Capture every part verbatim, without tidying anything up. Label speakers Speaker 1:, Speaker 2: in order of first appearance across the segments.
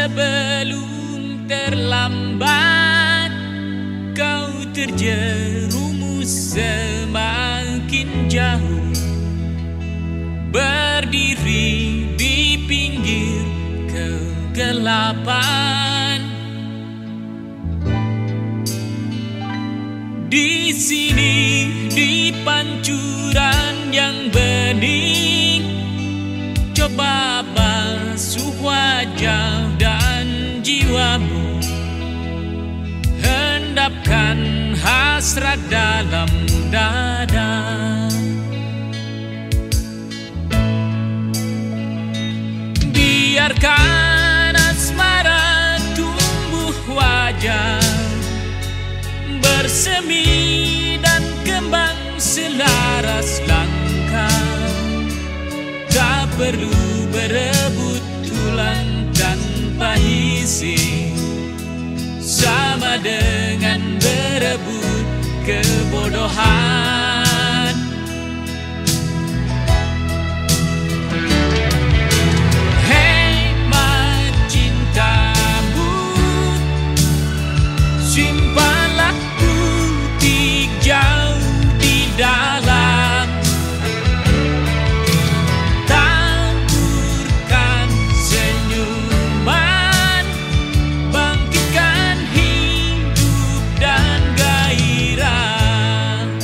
Speaker 1: sebelum terlambat. Kau terjerumus semakin jauh, berdiri di pinggir kegelapan. Di sini, di pancuran yang bening, coba basuh wajah dan jiwamu. Hendapkan hasrat dalam dada. Biarkan asmara tumbuh wajar, bersemi dan kembang selaras langkah. Tak perlu berebut tulang tanpa isi, sama dengan berebut kebodohan. Hemat cintamu, simpanlah butik jauh di dalam. Taburkan senyuman, bangkitkan hidup dan gairah.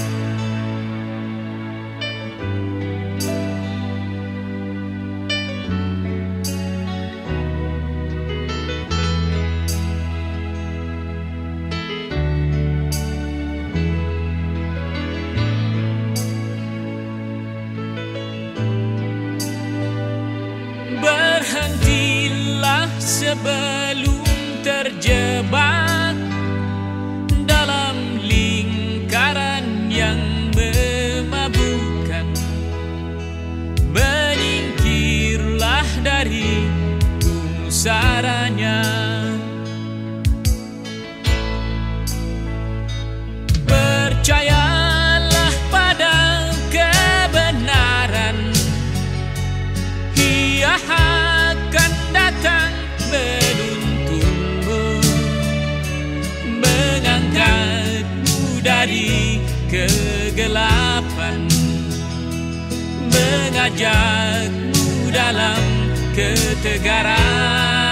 Speaker 1: Berhentilah sebelum terjebak dalam lingkaran yang memabukkan. Menyingkirlah dari pusarannya. Percayalah pada kebenaran, ia akan datang menuntunmu, mengangkatmu dari kegelapan, mengajakmu dalam ketegaran.